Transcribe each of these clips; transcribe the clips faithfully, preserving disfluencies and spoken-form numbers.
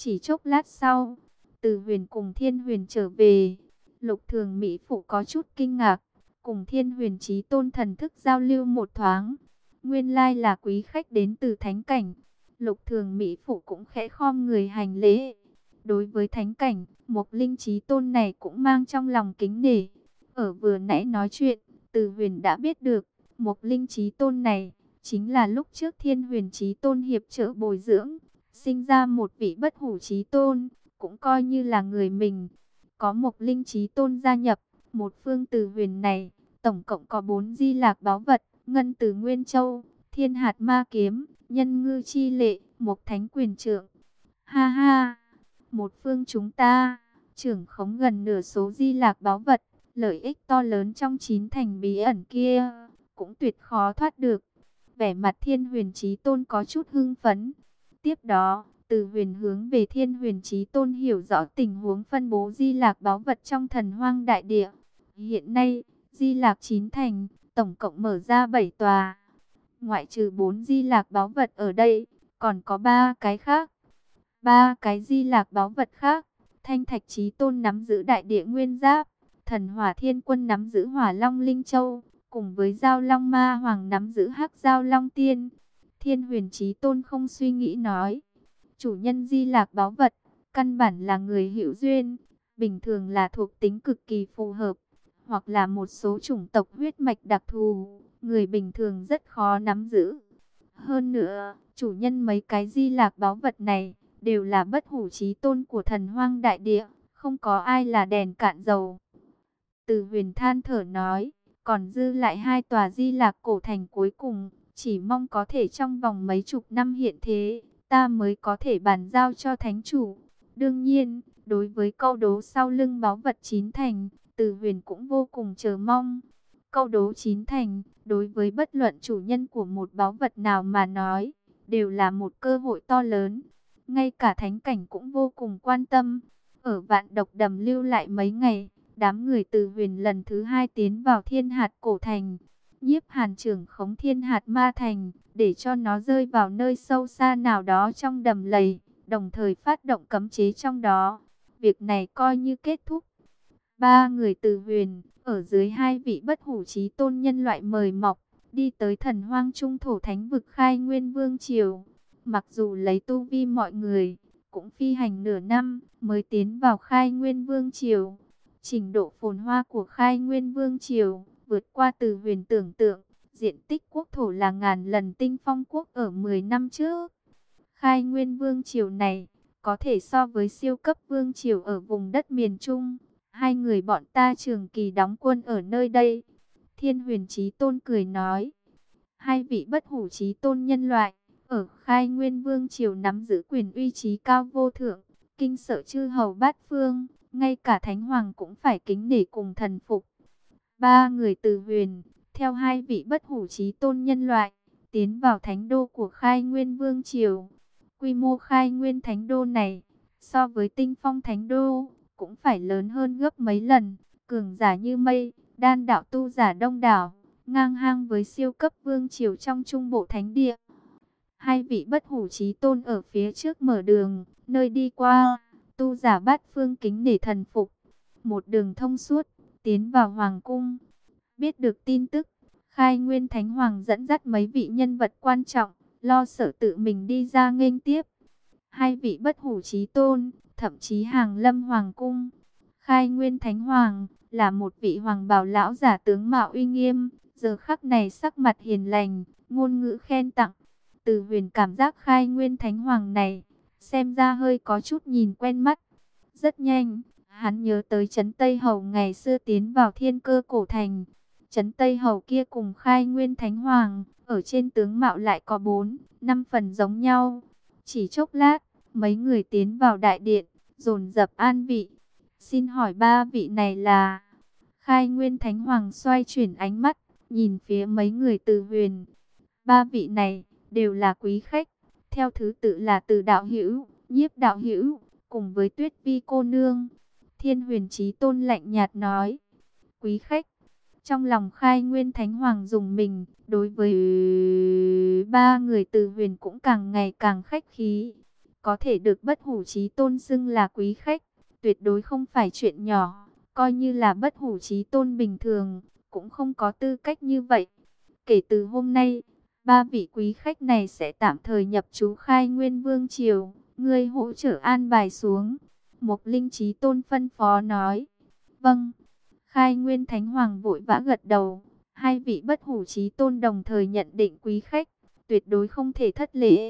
Chỉ chốc lát sau, Từ Huyền cùng Thiên Huyền trở về. Lục Thường Mỹ Phụ có chút kinh ngạc, cùng Thiên Huyền Chí Tôn thần thức giao lưu một thoáng. Nguyên lai là quý khách đến từ thánh cảnh. Lục Thường Mỹ Phụ cũng khẽ khom người hành lễ. Đối với thánh cảnh, Mộc Linh Chí Tôn này cũng mang trong lòng kính nể. Ở vừa nãy nói chuyện, Từ Huyền đã biết được, Mộc Linh Chí Tôn này chính là lúc trước Thiên Huyền Chí Tôn hiệp trợ bồi dưỡng, sinh ra một vị bất hủ chí tôn, cũng coi như là người mình. Có Mộc Linh Chí Tôn gia nhập, một phương Từ Huyền này, tổng cộng có bốn di lạc báu vật: Ngân Từ Nguyên Châu, Thiên Hạt Ma Kiếm, Nhân Ngư Chi Lệ, Mộc Thánh Quyền Trượng. Ha ha, một phương chúng ta trưởng khống gần nửa số di lạc báu vật, lợi ích to lớn trong chín thành bí ẩn kia, cũng tuyệt khó thoát được. Vẻ mặt Thiên Huyền Chí Tôn có chút hưng phấn. Tiếp đó, Từ Huyền hướng về Thiên Huyền Chí Tôn hiểu rõ tình huống phân bố di lạc báu vật trong Thần Hoang đại địa. Hiện nay, di lạc chín thành, tổng cộng mở ra bảy tòa. Ngoại trừ bốn di lạc báu vật ở đây, còn có ba cái khác. Ba cái di lạc báu vật khác, Thanh Thạch Chí Tôn nắm giữ Đại Địa Nguyên Giáp, Thần Hỏa Thiên Quân nắm giữ Hỏa Long Linh Châu, cùng với Giao Long Ma Hoàng nắm giữ Hắc Giao Long Tiên. Thiên Huyền Chí Tôn không suy nghĩ nói, chủ nhân di lạc báu vật, căn bản là người hữu duyên, bình thường là thuộc tính cực kỳ phù hợp, hoặc là một số chủng tộc huyết mạch đặc thù, người bình thường rất khó nắm giữ. Hơn nữa, chủ nhân mấy cái di lạc báu vật này, đều là bất hủ chí tôn của Thần Hoang đại địa, không có ai là đèn cạn dầu. Từ Huyền than thở nói, còn dư lại hai tòa di lạc cổ thành cuối cùng, chỉ mong có thể trong vòng mấy chục năm hiện thế, ta mới có thể bàn giao cho thánh chủ. Đương nhiên, đối với câu đố sau lưng báu vật chín thành, Từ Huyền cũng vô cùng chờ mong. Câu đố chín thành, đối với bất luận chủ nhân của một báu vật nào mà nói, đều là một cơ hội to lớn. Ngay cả thánh cảnh cũng vô cùng quan tâm. Ở Vạn Độc Đầm lưu lại mấy ngày, đám người Từ Huyền lần thứ hai tiến vào Thiên Hạt cổ thành. Nhiếp Hàn trưởng khống Thiên Hạt ma thành, để cho nó rơi vào nơi sâu xa nào đó trong đầm lầy, đồng thời phát động cấm chế trong đó. Việc này coi như kết thúc. Ba người Từ Huyền, ở dưới hai vị bất hủ chí tôn nhân loại mời mọc, đi tới Thần Hoang Trung thổ thánh vực Khai Nguyên Vương triều. Mặc dù lấy tu vi mọi người, cũng phi hành nửa năm mới tiến vào Khai Nguyên Vương triều. Trình độ phồn hoa của Khai Nguyên Vương triều vượt qua Từ Huyền tưởng tượng, diện tích quốc thổ là ngàn lần Tinh Phong quốc ở mười năm trước. Khai Nguyên Vương triều này có thể so với siêu cấp vương triều ở vùng đất miền Trung. Hai người bọn ta trường kỳ đóng quân ở nơi đây. Thiên Huyền Chí Tôn cười nói, hai vị bất hủ chí tôn nhân loại ở Khai Nguyên Vương triều nắm giữ quyền uy trí cao vô thượng, kinh sợ chư hầu bát phương, ngay cả thánh hoàng cũng phải kính nể cùng thần phục. Ba người Từ Huyền, theo hai vị bất hủ chí tôn nhân loại, tiến vào thánh đô của Khai Nguyên Vương triều. Quy mô Khai Nguyên thánh đô này, so với Tinh Phong thánh đô, cũng phải lớn hơn gấp mấy lần. Cường giả như mây, đan đạo tu giả đông đảo, ngang hàng với siêu cấp vương triều trong trung bộ thánh địa. Hai vị bất hủ chí tôn ở phía trước mở đường, nơi đi qua, tu giả bát phương kính nể thần phục. Một đường thông suốt, tiến vào hoàng cung. Biết được tin tức, Khai Nguyên Thánh Hoàng dẫn dắt mấy vị nhân vật quan trọng, lo sợ tự mình đi ra nghênh tiếp. Hai vị bất hủ chí tôn, thậm chí hàng lâm hoàng cung. Khai Nguyên Thánh Hoàng là một vị hoàng bào lão giả tướng mạo uy nghiêm, giờ khắc này sắc mặt hiền lành, ngôn ngữ khen tặng. Từ Huyền cảm giác Khai Nguyên Thánh Hoàng này, xem ra hơi có chút nhìn quen mắt. Rất nhanh, hắn nhớ tới Trấn Tây Hầu ngày xưa tiến vào Thiên Cơ cổ thành. Trấn Tây Hầu kia cùng Khai Nguyên Thánh Hoàng, ở trên tướng mạo lại có bốn, năm phần giống nhau. Chỉ chốc lát, mấy người tiến vào đại điện, dồn dập an vị. Xin hỏi ba vị này là... Khai Nguyên Thánh Hoàng xoay chuyển ánh mắt, nhìn phía mấy người Từ Huyền. Ba vị này đều là quý khách, theo thứ tự là Từ đạo hữu, Nhiếp đạo hữu, cùng với Tuyết Vi cô nương. Thiên Huyền Chí Tôn lạnh nhạt nói, quý khách. Trong lòng Khai Nguyên Thánh Hoàng dùng mình, đối với ba người Từ Huyền cũng càng ngày càng khách khí. Có thể được Bất Hủ Chí Tôn xưng là quý khách, tuyệt đối không phải chuyện nhỏ. Coi như là Bất Hủ Chí Tôn bình thường, cũng không có tư cách như vậy. Kể từ hôm nay, ba vị quý khách này sẽ tạm thời nhập trú Khai Nguyên Vương Triều. Ngươi hỗ trợ an bài xuống. Mục Linh Chí Tôn phân phó nói. Vâng. Khai Nguyên Thánh Hoàng vội vã gật đầu. Hai vị Bất Hủ Chí Tôn đồng thời nhận định quý khách, tuyệt đối không thể thất lễ.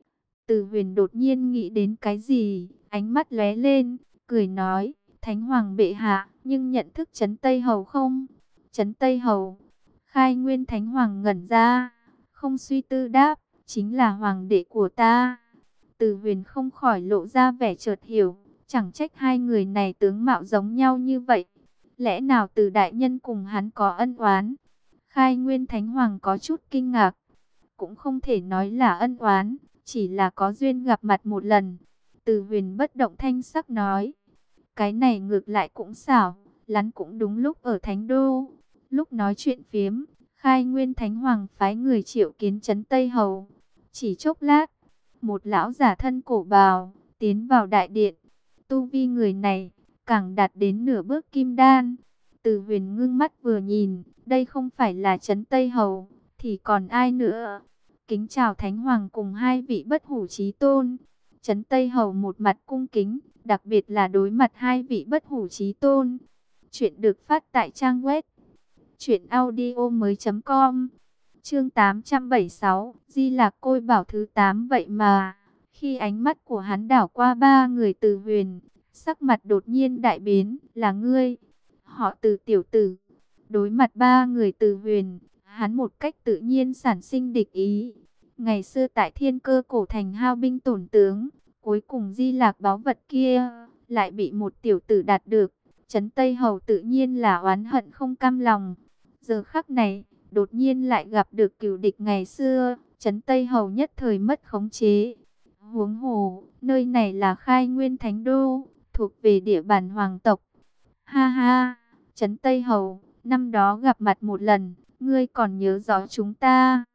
Từ Huyền đột nhiên nghĩ đến cái gì, ánh mắt lóe lên, cười nói, Thánh Hoàng bệ hạ, nhưng nhận thức Trấn Tây Hầu không? Trấn Tây Hầu. Khai Nguyên Thánh Hoàng ngẩn ra, không suy tư đáp, chính là hoàng đệ của ta. Từ Huyền không khỏi lộ ra vẻ chợt hiểu, chẳng trách hai người này tướng mạo giống nhau như vậy. Lẽ nào Từ đại nhân cùng hắn có ân oán? Khai Nguyên Thánh Hoàng có chút kinh ngạc, cũng không thể nói là ân oán, chỉ là có duyên gặp mặt một lần. Từ Huyền bất động thanh sắc nói, cái này ngược lại cũng xảo, lắn cũng đúng lúc ở Thánh Đô. Lúc nói chuyện phiếm, Khai Nguyên Thánh Hoàng phái người triệu kiến Trấn Tây Hầu. Chỉ chốc lát, một lão giả thân cổ bào tiến vào đại điện. Tu vi người này càng đạt đến nửa bước kim đan. Từ Huyền ngưng mắt vừa nhìn, đây không phải là Trấn Tây Hầu thì còn ai nữa? Kính chào Thánh Hoàng cùng hai vị Bất Hủ Chí Tôn. Trấn Tây Hầu một mặt cung kính, đặc biệt là đối mặt hai vị Bất Hủ Chí Tôn. Chuyện được phát tại trang web truyện audio mới chấm com. Chương tám trăm bảy mươi sáu, Di Lạc Côi Bảo thứ tám. Vậy mà, khi ánh mắt của hắn đảo qua ba người Từ Huyền, sắc mặt đột nhiên đại biến, là ngươi? Họ Từ tiểu tử. Đối mặt ba người Từ Huyền, hắn một cách tự nhiên sản sinh địch ý. Ngày xưa tại Thiên Cơ Cổ Thành hao binh tổn tướng, cuối cùng Di Lạc báu vật kia lại bị một tiểu tử đạt được. Trấn Tây Hầu tự nhiên là oán hận không cam lòng. Giờ khắc này, đột nhiên lại gặp được cừu địch ngày xưa, Trấn Tây Hầu nhất thời mất khống chế. Huống hồ, nơi này là Khai Nguyên Thánh Đô, thuộc về địa bàn hoàng tộc. Ha ha, Trấn Tây Hầu, năm đó gặp mặt một lần, ngươi còn nhớ rõ chúng ta?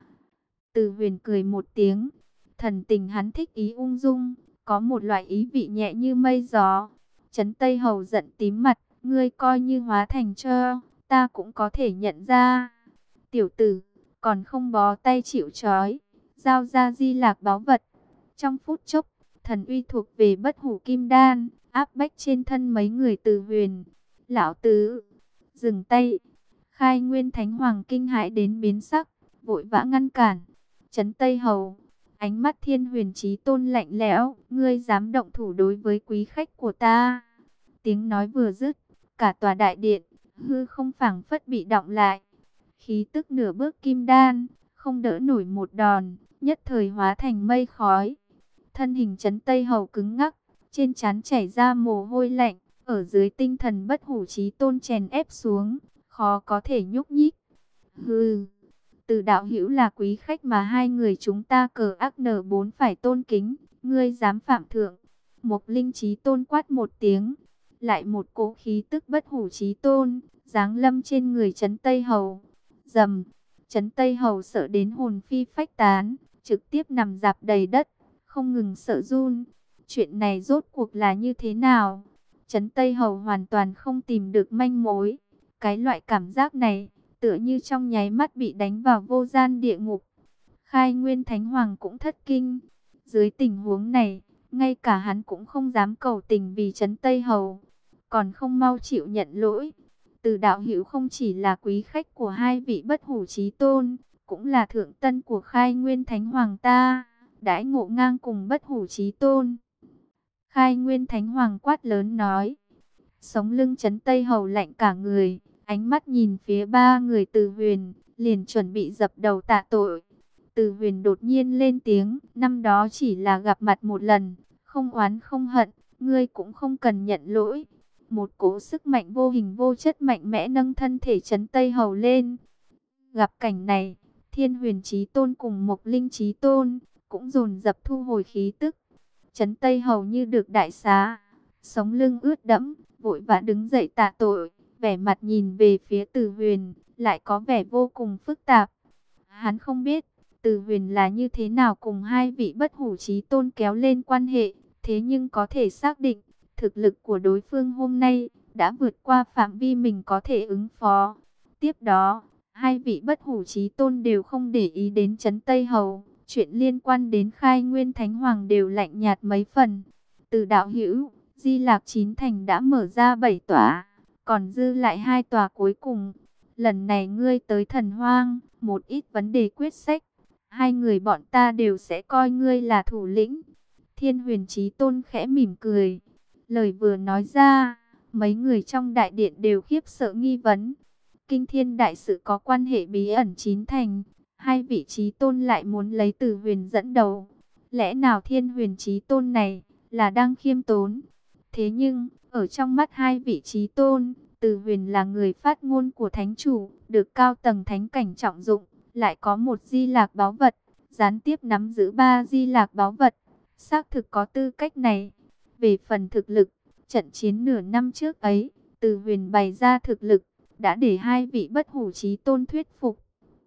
Từ Huyền cười một tiếng, thần tình hắn thích ý ung dung, có một loại ý vị nhẹ như mây gió. Trấn Tây Hầu giận tím mặt, ngươi coi như hóa thành cho, ta cũng có thể nhận ra. Tiểu tử, còn không bó tay chịu trói, giao ra Di Lạc báu vật. Trong phút chốc, thần uy thuộc về Bất Hủ Kim Đan, áp bách trên thân mấy người Từ Huyền. Lão tứ, dừng tay. Khai Nguyên Thánh Hoàng kinh hãi đến biến sắc, vội vã ngăn cản. Trấn Tây Hầu, ánh mắt Thiên Huyền Chí Tôn lạnh lẽo, ngươi dám động thủ đối với quý khách của ta? Tiếng nói vừa dứt, cả tòa đại điện, hư không phảng phất bị động lại. Khí tức nửa bước kim đan, không đỡ nổi một đòn, nhất thời hóa thành mây khói. Thân hình Trấn Tây Hầu cứng ngắc, trên trán chảy ra mồ hôi lạnh, ở dưới tinh thần Bất Hủ Chí Tôn chèn ép xuống, khó có thể nhúc nhích. Hừ, Từ đạo hữu là quý khách mà hai người chúng ta cờ ác nở bốn phải tôn kính, ngươi dám phạm thượng. Mục Linh Chí Tôn quát một tiếng, lại một cỗ khí tức Bất Hủ Chí Tôn giáng lâm trên người Trấn Tây Hầu. Rầm, Trấn Tây Hầu sợ đến hồn phi phách tán, trực tiếp nằm rạp đầy đất, không ngừng sợ run. Chuyện này rốt cuộc là như thế nào? Trấn Tây Hầu hoàn toàn không tìm được manh mối. Cái loại cảm giác này, tựa như trong nháy mắt bị đánh vào vô gian địa ngục. Khai Nguyên Thánh Hoàng cũng thất kinh. Dưới tình huống này, ngay cả hắn cũng không dám cầu tình vì Trấn Tây Hầu, còn không mau chịu nhận lỗi. Từ đạo hữu không chỉ là quý khách của hai vị Bất Hủ Chí Tôn, cũng là thượng tân của Khai Nguyên Thánh Hoàng ta, đãi ngộ ngang cùng Bất Hủ Chí Tôn. Khai Nguyên Thánh Hoàng quát lớn nói. Sống lưng Trấn Tây Hầu lạnh cả người, ánh mắt nhìn phía ba người Từ Huyền, liền chuẩn bị dập đầu tạ tội. Từ Huyền đột nhiên lên tiếng, năm đó chỉ là gặp mặt một lần, không oán không hận, ngươi cũng không cần nhận lỗi. Một cỗ sức mạnh vô hình vô chất mạnh mẽ nâng thân thể Trấn Tây Hầu lên. Gặp cảnh này, Thiên Huyền Chí Tôn cùng Mục Linh Chí Tôn cũng dồn dập thu hồi khí tức. Trấn Tây Hầu như được đại xá, sống lưng ướt đẫm, vội vã đứng dậy tạ tội, vẻ mặt nhìn về phía Từ Huyền lại có vẻ vô cùng phức tạp. Hắn không biết, Từ Huyền là như thế nào cùng hai vị bất hủ chí tôn kéo lên quan hệ, thế nhưng có thể xác định, thực lực của đối phương hôm nay đã vượt qua phạm vi mình có thể ứng phó. Tiếp đó, hai vị bất hủ chí tôn đều không để ý đến Trấn Tây Hầu, chuyện liên quan đến Khai Nguyên Thánh Hoàng đều lạnh nhạt mấy phần. Từ đạo hữu, Di Lạc Chín Thành đã mở ra bảy tòa, còn dư lại hai tòa cuối cùng. Lần này ngươi tới Thần Hoang, một ít vấn đề quyết sách, hai người bọn ta đều sẽ coi ngươi là thủ lĩnh. Thiên Huyền Chí Tôn khẽ mỉm cười. Lời vừa nói ra, mấy người trong đại điện đều khiếp sợ nghi vấn. Kinh thiên đại sự có quan hệ bí ẩn chín thành, hai vị Chí Tôn lại muốn lấy Từ Huyền dẫn đầu. Lẽ nào Thiên Huyền Chí Tôn này là đang khiêm tốn? Thế nhưng, ở trong mắt hai vị Chí Tôn, Từ Huyền là người phát ngôn của Thánh Chủ, được cao tầng thánh cảnh trọng dụng, lại có một Di Lạc báu vật, gián tiếp nắm giữ ba Di Lạc báu vật, xác thực có tư cách này. Về phần thực lực, trận chiến nửa năm trước ấy, Từ Huyền bày ra thực lực, đã để hai vị bất hủ chí tôn thuyết phục.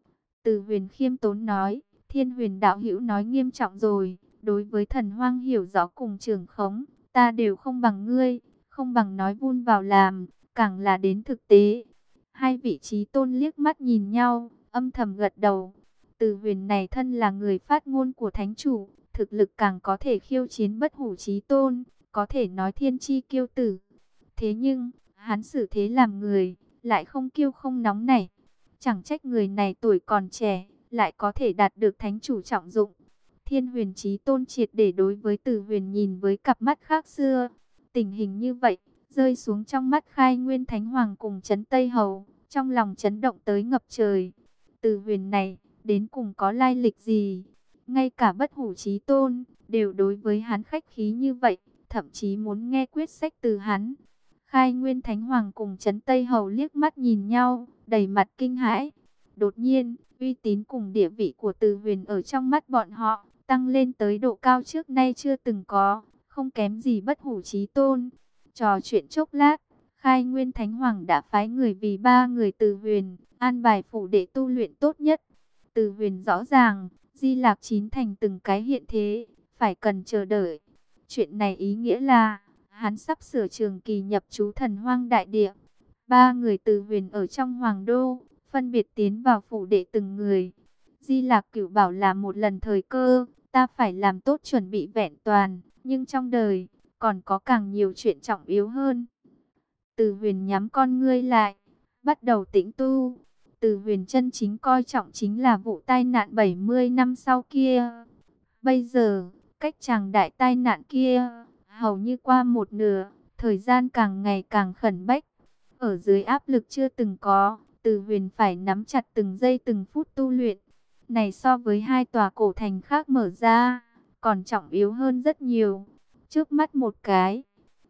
Từ Huyền khiêm tốn nói, Thiên Huyền đạo hữu nói nghiêm trọng rồi, đối với Thần Hoang hiểu rõ cùng trường khống, ta đều không bằng ngươi, không bằng nói vun vào làm, càng là đến thực tế. Hai vị chí tôn liếc mắt nhìn nhau, âm thầm gật đầu. Từ Huyền này thân là người phát ngôn của Thánh Chủ, thực lực càng có thể khiêu chiến bất hủ chí tôn, có thể nói thiên chi kiêu tử. Thế nhưng, hắn xử thế làm người, lại không kiêu không nóng nảy. Chẳng trách người này tuổi còn trẻ, lại có thể đạt được Thánh Chủ trọng dụng. Thiên Huyền Chí Tôn triệt để đối với Từ Huyền nhìn với cặp mắt khác xưa. Tình hình như vậy, rơi xuống trong mắt Khai Nguyên Thánh Hoàng cùng Trấn Tây Hầu, trong lòng chấn động tới ngập trời. Từ Huyền này, đến cùng có lai lịch gì? Ngay cả bất hủ chí tôn, đều đối với hắn khách khí như vậy, thậm chí muốn nghe quyết sách từ hắn. Khai Nguyên Thánh Hoàng cùng Trấn Tây Hầu liếc mắt nhìn nhau, đầy mặt kinh hãi. Đột nhiên, uy tín cùng địa vị của Từ Huyền ở trong mắt bọn họ, tăng lên tới độ cao trước nay chưa từng có, không kém gì bất hủ chí tôn. Trò chuyện chốc lát, Khai Nguyên Thánh Hoàng đã phái người vì ba người Từ Huyền, an bài phủ để tu luyện tốt nhất. Từ Huyền rõ ràng, Di Lạc Chín Thành từng cái hiện thế, phải cần chờ đợi. Chuyện này ý nghĩa là, hắn sắp sửa trường kỳ nhập trú Thần Hoang đại địa. Ba người Từ Huyền ở trong Hoàng Đô, phân biệt tiến vào phủ đệ từng người. Di Lạc Cửu bảo là một lần thời cơ, ta phải làm tốt chuẩn bị vẹn toàn, nhưng trong đời, còn có càng nhiều chuyện trọng yếu hơn. Từ Huyền nhắm con ngươi lại, bắt đầu tĩnh tu. Từ Huyền chân chính coi trọng chính là vụ tai nạn bảy mươi năm sau kia. Bây giờ, cách chàng đại tai nạn kia, hầu như qua một nửa, thời gian càng ngày càng khẩn bách. Ở dưới áp lực chưa từng có, Từ Huyền phải nắm chặt từng giây từng phút tu luyện. Này so với hai tòa cổ thành khác mở ra, còn trọng yếu hơn rất nhiều. Trước mắt một cái,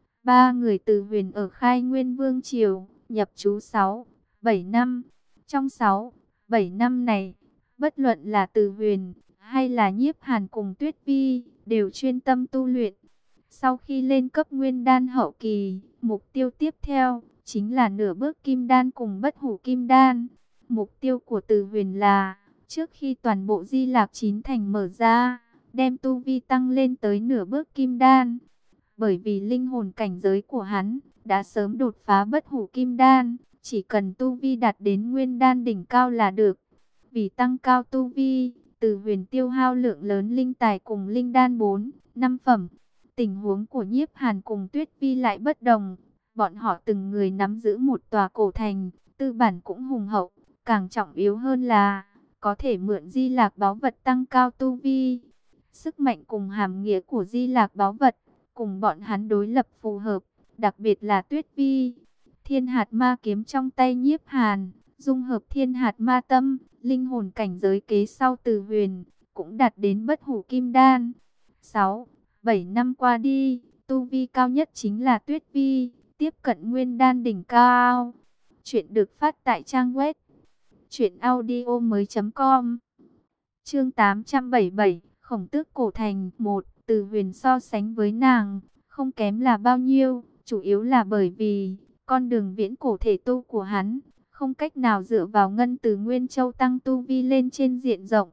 ba người Từ Huyền ở Khai Nguyên Vương Triều, nhập trú sáu, bảy năm. Trong sáu, bảy năm này, bất luận là Từ Huyền hay là Nhiếp Hàn cùng Tuyết Vi, đều chuyên tâm tu luyện. Sau khi lên cấp Nguyên Đan hậu kỳ, mục tiêu tiếp theo chính là nửa bước Kim Đan cùng bất hủ Kim Đan. Mục tiêu của Từ Huyền là, trước khi toàn bộ Di Lạc Chín Thành mở ra, đem tu vi tăng lên tới nửa bước Kim Đan. Bởi vì linh hồn cảnh giới của hắn đã sớm đột phá bất hủ Kim Đan, chỉ cần tu vi đạt đến Nguyên Đan đỉnh cao là được. Vì tăng cao tu vi, Từ Huyền tiêu hao lượng lớn linh tài cùng linh đan bốn, năm phẩm. Tình huống của Nhiếp Hàn cùng Tuyết Vi lại bất đồng. Bọn họ từng người nắm giữ một tòa cổ thành, tư bản cũng hùng hậu. Càng trọng yếu hơn là, có thể mượn Di Lạc báu vật tăng cao tu vi. Sức mạnh cùng hàm nghĩa của Di Lạc báu vật, cùng bọn hắn đối lập phù hợp, đặc biệt là Tuyết Vi. Thiên hạt ma kiếm trong tay Nhiếp Hàn, dung hợp thiên hạt ma tâm, linh hồn cảnh giới kế sau Từ Huyền, cũng đạt đến bất hủ Kim Đan. sáu, bảy năm qua đi, tu vi cao nhất chính là Tuyết Vi, tiếp cận Nguyên Đan đỉnh cao. Chuyện được phát tại trang web truyện audio mới chấm com. Chương tám trăm bảy mươi bảy, Khổng Tước cổ thành một. Từ Huyền so sánh với nàng, không kém là bao nhiêu, chủ yếu là bởi vì con đường viễn cổ thể tu của hắn không cách nào dựa vào ngân từ Nguyên Châu tăng tu vi lên trên diện rộng.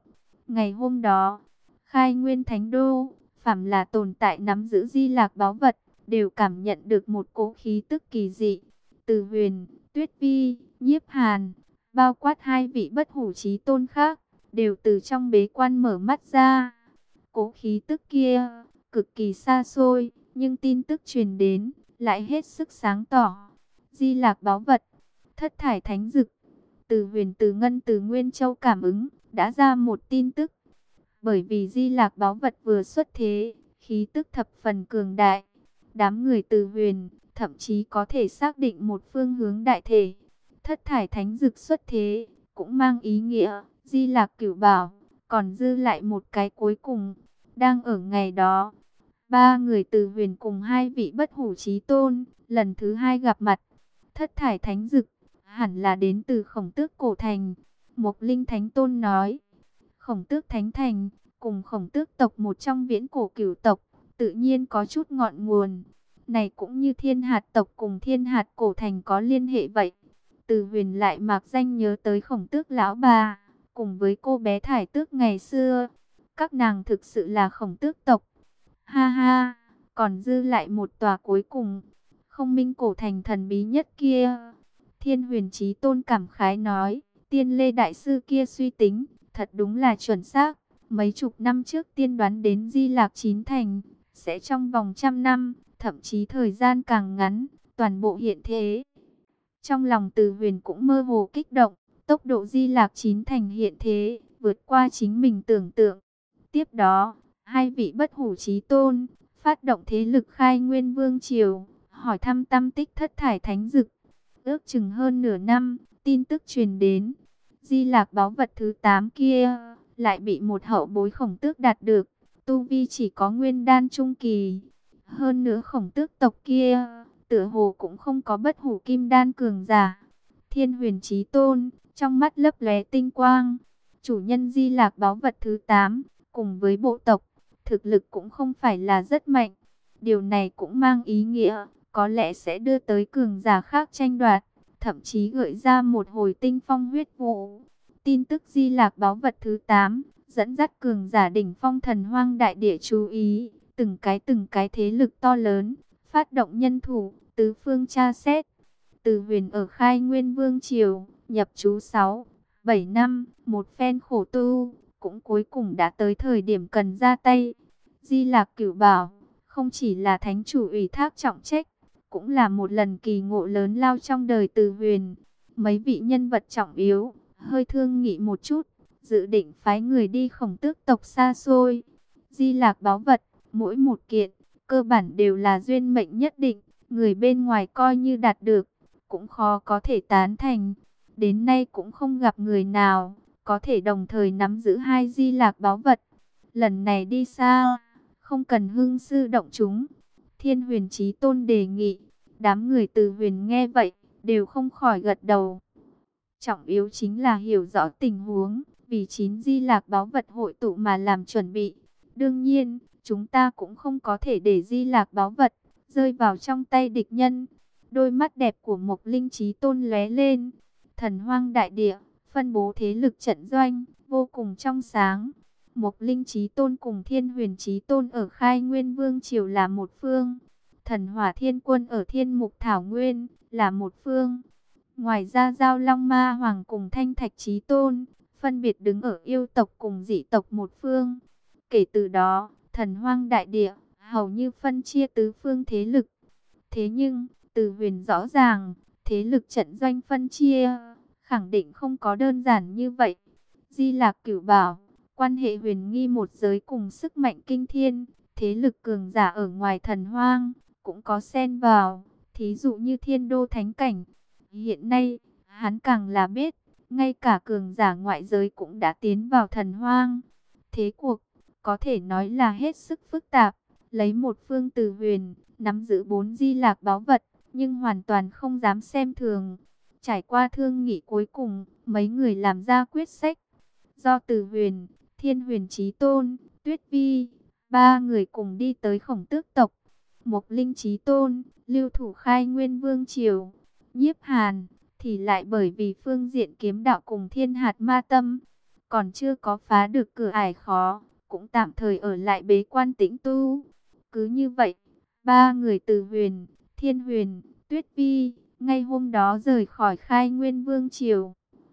Ngày hôm đó, Khai Nguyên Thánh Đô, phàm là tồn tại nắm giữ Di Lạc báu vật, đều cảm nhận được một cỗ khí tức kỳ dị. Từ Huyền, Tuyết Vi, Nhiếp Hàn, bao quát hai vị bất hủ chí tôn khác, đều từ trong bế quan mở mắt ra. Cỗ khí tức kia, cực kỳ xa xôi, nhưng tin tức truyền đến, lại hết sức sáng tỏ. Di Lạc báu vật, thất thải thánh dực. Từ Huyền, Từ Ngân, Từ Nguyên Châu cảm ứng, đã ra một tin tức. Bởi vì Di Lạc báu vật vừa xuất thế, khí tức thập phần cường đại. Đám người Từ Huyền, thậm chí có thể xác định một phương hướng đại thể. Thất thải thánh dực xuất thế, cũng mang ý nghĩa, Di Lạc cửu bảo, còn dư lại một cái cuối cùng. Đang ở ngày đó, ba người Từ Huyền cùng hai vị bất hủ chí tôn, lần thứ hai gặp mặt. Thất thải thánh dực, hẳn là đến từ Khổng Tước cổ thành. Mộc Linh Thánh Tôn nói, Khổng Tước Thánh Thành, cùng Khổng Tước tộc một trong viễn cổ cửu tộc, tự nhiên có chút ngọn nguồn. Này cũng như Thiên Hạt tộc cùng Thiên Hạt cổ thành có liên hệ vậy. Từ Huyền lại mạc danh nhớ tới Khổng Tước lão bà, cùng với cô bé Thải Tước ngày xưa. Các nàng thực sự là Khổng Tước tộc. Ha ha, còn dư lại một tòa cuối cùng, Không Minh cổ thành thần bí nhất kia. Thiên Huyền Chí Tôn cảm khái nói, Tiên Lê đại sư kia suy tính, thật đúng là chuẩn xác. Mấy chục năm trước tiên đoán đến Di Lạc chín thành, sẽ trong vòng trăm năm, thậm chí thời gian càng ngắn, toàn bộ hiện thế. Trong lòng Từ Huyền cũng mơ hồ kích động, tốc độ Di Lạc chín thành hiện thế, vượt qua chính mình tưởng tượng. Tiếp đó, hai vị bất hủ chí tôn, phát động thế lực Khai Nguyên Vương Triều, hỏi thăm tâm tích thất thải thánh dực. Ước chừng hơn nửa năm, tin tức truyền đến, Di Lạc báu vật thứ tám kia, lại bị một hậu bối Khổng Tước đạt được, tu vi chỉ có nguyên đan trung kỳ. Hơn nữa Khổng Tước tộc kia, tựa hồ cũng không có bất hủ kim đan cường giả. Thiên Huyền Chí Tôn, trong mắt lấp lóe tinh quang, chủ nhân Di Lạc báu vật thứ tám, cùng với bộ tộc, thực lực cũng không phải là rất mạnh. Điều này cũng mang ý nghĩa, có lẽ sẽ đưa tới cường giả khác tranh đoạt, thậm chí gợi ra một hồi tinh phong huyết vụ. Tin tức Di Lạc báu vật thứ tám, dẫn dắt cường giả đỉnh phong thần hoang đại địa chú ý, từng cái từng cái thế lực to lớn, phát động nhân thủ, tứ phương tra xét. Từ Huyền ở Khai Nguyên Vương Triều, nhập trú sáu, bảy năm, một phen khổ tu, cũng cuối cùng đã tới thời điểm cần ra tay. Di Lạc cửu bảo, không chỉ là thánh chủ ủy thác trọng trách, cũng là một lần kỳ ngộ lớn lao trong đời Từ Huyền. Mấy vị nhân vật trọng yếu, hơi thương nghị một chút, dự định phái người đi Khổng Tước tộc xa xôi. Di Lạc báu vật, mỗi một kiện, cơ bản đều là duyên mệnh nhất định, người bên ngoài coi như đạt được, cũng khó có thể tán thành. Đến nay cũng không gặp người nào, có thể đồng thời nắm giữ hai Di Lạc báu vật. Lần này đi xa, không cần hưng sư động chúng. Thiên Huyền Chí Tôn đề nghị, đám người Từ Huyền nghe vậy, đều không khỏi gật đầu. Trọng yếu chính là hiểu rõ tình huống, vì chín Di Lạc báu vật hội tụ mà làm chuẩn bị. Đương nhiên, chúng ta cũng không có thể để Di Lạc báu vật rơi vào trong tay địch nhân. Đôi mắt đẹp của Mộc Linh Chí Tôn lóe lên. Thần hoang đại địa, phân bố thế lực trận doanh, vô cùng trong sáng. Mộc Linh Chí Tôn cùng Thiên Huyền Chí Tôn ở Khai Nguyên Vương Triều là một phương. Thần Hỏa Thiên Quân ở Thiên Mục Thảo Nguyên là một phương. Ngoài ra Giao Long Ma Hoàng cùng Thanh Thạch Chí Tôn, phân biệt đứng ở yêu tộc cùng dị tộc một phương. Kể từ đó, thần hoang đại địa, hầu như phân chia tứ phương thế lực. Thế nhưng, Từ Huyền rõ ràng, thế lực trận doanh phân chia, khẳng định không có đơn giản như vậy. Di Lạc cửu bảo, quan hệ huyền nghi một giới cùng sức mạnh kinh thiên, thế lực cường giả ở ngoài thần hoang, cũng có xen vào, thí dụ như Thiên Đô Thánh Cảnh. Hiện nay, hắn càng là biết, ngay cả cường giả ngoại giới cũng đã tiến vào thần hoang. Thế cuộc, có thể nói là hết sức phức tạp, lấy một phương Từ Huyền, nắm giữ bốn Di Lạc báu vật, nhưng hoàn toàn không dám xem thường. Trải qua thương nghị cuối cùng, mấy người làm ra quyết sách. Do Từ Huyền, Thiên Huyền Chí Tôn, Tuyết Vi, ba người cùng đi tới Khổng Tước tộc. Mộc Linh Chí Tôn, lưu thủ Khai Nguyên Vương Triều. Nhiếp Hàn, thì lại bởi vì phương diện kiếm đạo cùng Thiên Hạt Ma Tâm. còn chưa có phá được cửa ải khó, cũng tạm thời ở lại bế quan tĩnh tu. Cứ như vậy, ba người Từ Huyền, Thiên Huyền, Tuyết Vi, ngay hôm đó rời khỏi Khai Nguyên Vương Triều.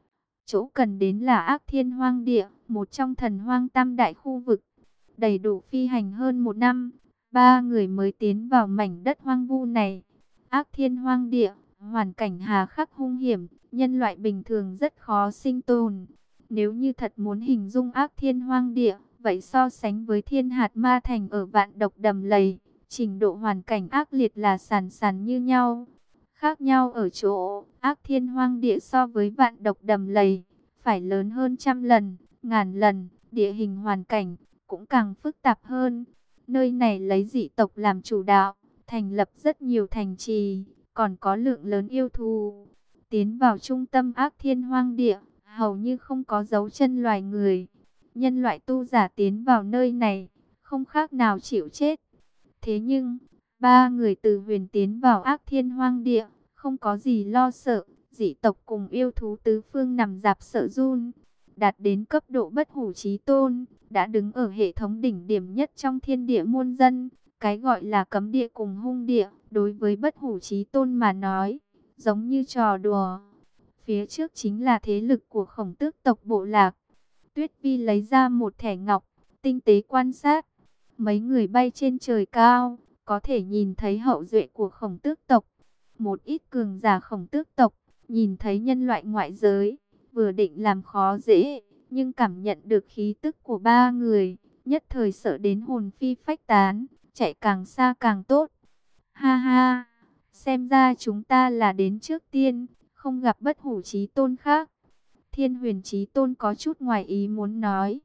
Chỗ cần đến là Ác Thiên Hoang Địa, một trong thần hoang tam đại khu vực. Đầy đủ phi hành hơn một năm, ba người mới tiến vào mảnh đất hoang vu này. Ác Thiên Hoang Địa, hoàn cảnh hà khắc hung hiểm, nhân loại bình thường rất khó sinh tồn. Nếu như thật muốn hình dung Ác Thiên Hoang Địa, vậy so sánh với Thiên Hạt Ma Thành ở Vạn Độc Đầm Lầy, trình độ hoàn cảnh ác liệt là sàn sàn như nhau. Khác nhau ở chỗ, Ác Thiên Hoang Địa so với Vạn Độc Đầm Lầy, phải lớn hơn trăm lần, ngàn lần, địa hình hoàn cảnh cũng càng phức tạp hơn. Nơi này lấy dị tộc làm chủ đạo, thành lập rất nhiều thành trì, còn có lượng lớn yêu thú. Tiến vào trung tâm Ác Thiên Hoang Địa, hầu như không có dấu chân loài người. Nhân loại tu giả tiến vào nơi này, không khác nào chịu chết. Thế nhưng, ba người Từ Huyền tiến vào Ác Thiên Hoang Địa, không có gì lo sợ, dị tộc cùng yêu thú tứ phương nằm dạp sợ run. Đạt đến cấp độ bất hủ chí tôn, đã đứng ở hệ thống đỉnh điểm nhất trong thiên địa muôn dân. Cái gọi là cấm địa cùng hung địa, đối với bất hủ chí tôn mà nói, giống như trò đùa. Phía trước chính là thế lực của Khổng Tước tộc bộ lạc. Tuyết Vi lấy ra một thẻ ngọc, tinh tế quan sát. Mấy người bay trên trời cao, có thể nhìn thấy hậu duệ của Khổng Tước tộc. Một ít cường giả Khổng Tước tộc, nhìn thấy nhân loại ngoại giới, vừa định làm khó dễ, nhưng cảm nhận được khí tức của ba người, nhất thời sợ đến hồn phi phách tán, chạy càng xa càng tốt. Ha ha, xem ra chúng ta là đến trước tiên, không gặp bất hủ chí tôn khác. Thiên Huyền chí tôn có chút ngoài ý muốn nói.